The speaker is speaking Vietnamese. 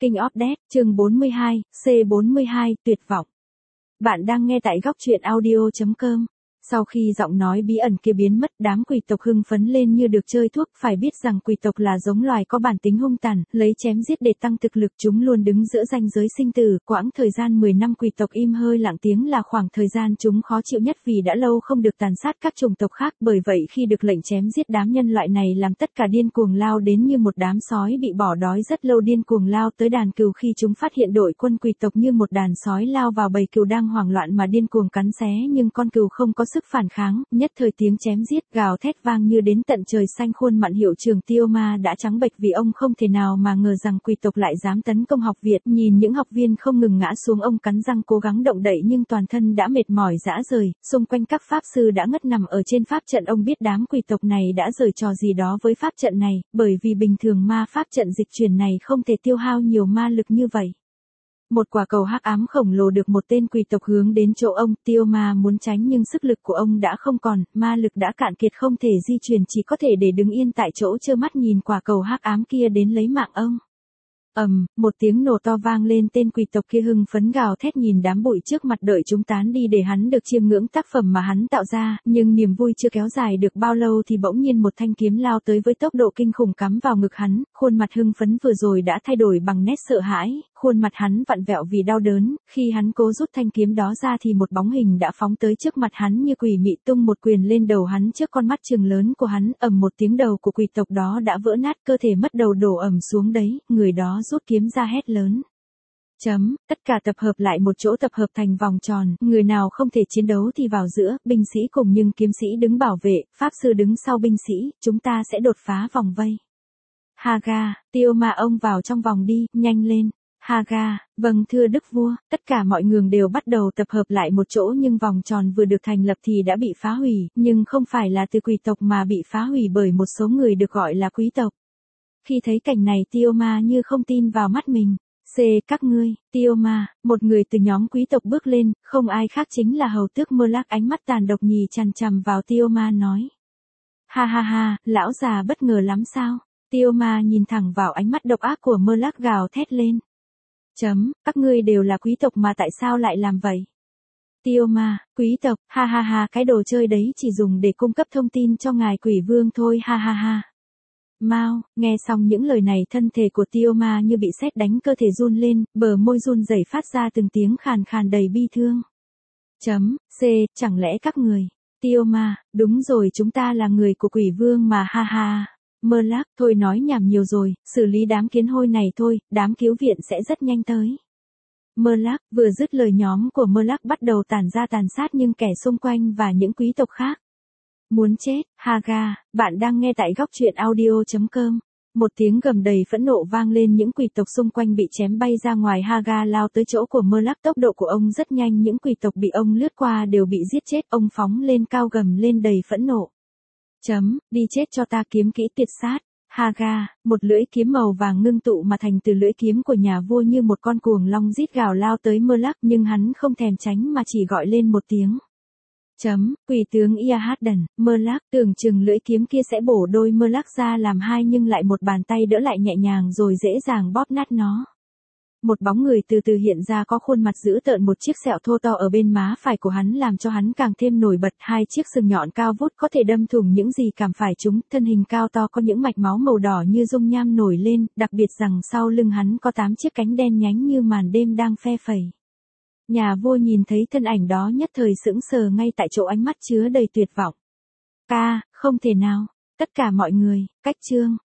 King of Death, chương 42, C42, tuyệt vọng. Bạn đang nghe tại góc truyện audio.com. Sau khi giọng nói bí ẩn kia biến mất, đám quỷ tộc hưng phấn lên như được chơi thuốc, phải biết rằng quỷ tộc là giống loài có bản tính hung tàn, lấy chém giết để tăng thực lực, chúng luôn đứng giữa ranh giới sinh tử. Quãng thời gian 10 năm quỷ tộc im hơi lặng tiếng là khoảng thời gian chúng khó chịu nhất vì đã lâu không được tàn sát các chủng tộc khác, bởi vậy khi được lệnh chém giết đám nhân loại này làm tất cả điên cuồng lao đến như một đám sói bị bỏ đói rất lâu, điên cuồng lao tới đàn cừu. Khi chúng phát hiện đội quân quỷ tộc như một đàn sói lao vào bầy cừu đang hoảng loạn mà điên cuồng cắn xé, nhưng con cừu không có sức phản kháng, nhất thời tiếng chém giết gào thét vang như đến tận trời xanh. Khuôn mặt hiệu trưởng Tiêu Ma đã trắng bệch vì ông không thể nào mà ngờ rằng quỷ tộc lại dám tấn công học viện. Nhìn những học viên không ngừng ngã xuống, ông cắn răng cố gắng động đậy nhưng toàn thân đã mệt mỏi rã rời, xung quanh các pháp sư đã ngất nằm ở trên pháp trận. Ông biết đám quỷ tộc này đã giở trò gì đó với pháp trận này, bởi vì bình thường ma pháp trận dịch chuyển này không thể tiêu hao nhiều ma lực như vậy. Một quả cầu hắc ám khổng lồ được một tên quỷ tộc hướng đến chỗ ông. Tiêu Ma muốn tránh nhưng sức lực của ông đã không còn, ma lực đã cạn kiệt, không thể di chuyển, chỉ có thể để đứng yên tại chỗ trơ mắt nhìn quả cầu hắc ám kia đến lấy mạng ông. Một tiếng nổ to vang lên, tên quỷ tộc kia hưng phấn gào thét nhìn đám bụi trước mặt, đợi chúng tán đi để hắn được chiêm ngưỡng tác phẩm mà hắn tạo ra, nhưng niềm vui chưa kéo dài được bao lâu thì bỗng nhiên một thanh kiếm lao tới với tốc độ kinh khủng cắm vào ngực hắn. Khuôn mặt hưng phấn vừa rồi đã thay đổi bằng nét sợ hãi, khuôn mặt hắn vặn vẹo vì đau đớn. Khi hắn cố rút thanh kiếm đó ra thì một bóng hình đã phóng tới trước mặt hắn như quỷ mị, tung một quyền lên đầu hắn trước con mắt trừng lớn của hắn. Một tiếng, đầu của quỷ tộc đó đã vỡ nát, cơ thể mất đầu đổ xuống đấy. Người đó rút kiếm ra hét lớn. Tất cả tập hợp lại một chỗ, tập hợp thành vòng tròn, người nào không thể chiến đấu thì vào giữa, binh sĩ cùng nhưng kiếm sĩ đứng bảo vệ, pháp sư đứng sau binh sĩ, chúng ta sẽ đột phá vòng vây. Haga, Tiêu Ma, ông vào trong vòng đi, nhanh lên. Haga, vâng thưa đức vua. Tất cả mọi người đều bắt đầu tập hợp lại một chỗ, nhưng vòng tròn vừa được thành lập thì đã bị phá hủy, nhưng không phải là từ quỷ tộc mà bị phá hủy bởi một số người được gọi là quý tộc. Khi thấy cảnh này, Tiêu Ma như không tin vào mắt mình. Các ngươi, Tiêu Ma, một người từ nhóm quý tộc bước lên, không ai khác chính là hầu tước Mơ Lác, ánh mắt tàn độc nhìn chằm chằm vào Tiêu Ma nói. Ha ha ha, lão già bất ngờ lắm sao? Tiêu Ma nhìn thẳng vào ánh mắt độc ác của Mơ Lác gào thét lên. Các ngươi đều là quý tộc mà tại sao lại làm vậy? Tiêu Ma, quý tộc, ha ha ha, cái đồ chơi đấy chỉ dùng để cung cấp thông tin cho ngài quỷ vương thôi, ha ha ha. Mau, nghe xong những lời này, thân thể của Tiêu Ma như bị sét đánh, cơ thể run lên, bờ môi run rẩy phát ra từng tiếng khàn khàn đầy bi thương. Chẳng lẽ các người? Tiêu Ma, đúng rồi, chúng ta là người của quỷ vương mà, ha ha. Mơ Lác, thôi nói nhảm nhiều rồi, xử lý đám kiến hôi này thôi, đám cứu viện sẽ rất nhanh tới. Mơ Lác, vừa dứt lời nhóm của Mơ Lác bắt đầu tản ra tàn sát nhưng kẻ xung quanh và những quý tộc khác. Muốn chết, Haga, bạn đang nghe tại góc truyện audio.com. Một tiếng gầm đầy phẫn nộ vang lên, những quỷ tộc xung quanh bị chém bay ra ngoài. Haga lao tới chỗ của Mơ Lác, tốc độ của ông rất nhanh, những quỷ tộc bị ông lướt qua đều bị giết chết. Ông phóng lên cao gầm lên đầy phẫn nộ. Đi chết cho ta, kiếm kỹ tuyệt sát. Haga, một lưỡi kiếm màu vàng ngưng tụ mà thành từ lưỡi kiếm của nhà vua như một con cuồng long rít gào lao tới Mơ Lác, nhưng hắn không thèm tránh mà chỉ gọi lên một tiếng. Quỷ tướng Iahadden, Mơ Lác, tưởng chừng lưỡi kiếm kia sẽ bổ đôi Mơ Lác ra làm hai, nhưng lại một bàn tay đỡ lại nhẹ nhàng rồi dễ dàng bóp nát nó. Một bóng người từ từ hiện ra, có khuôn mặt dữ tợn, một chiếc sẹo thô to ở bên má phải của hắn làm cho hắn càng thêm nổi bật, hai chiếc sừng nhọn cao vút có thể đâm thủng những gì cảm phải chúng, thân hình cao to có những mạch máu màu đỏ như dung nham nổi lên, đặc biệt rằng sau lưng hắn có 8 chiếc cánh đen nhánh như màn đêm đang phe phẩy. Nhà vua nhìn thấy thân ảnh đó nhất thời sững sờ ngay tại chỗ, ánh mắt chứa đầy tuyệt vọng. Không thể nào, tất cả mọi người, cách chương.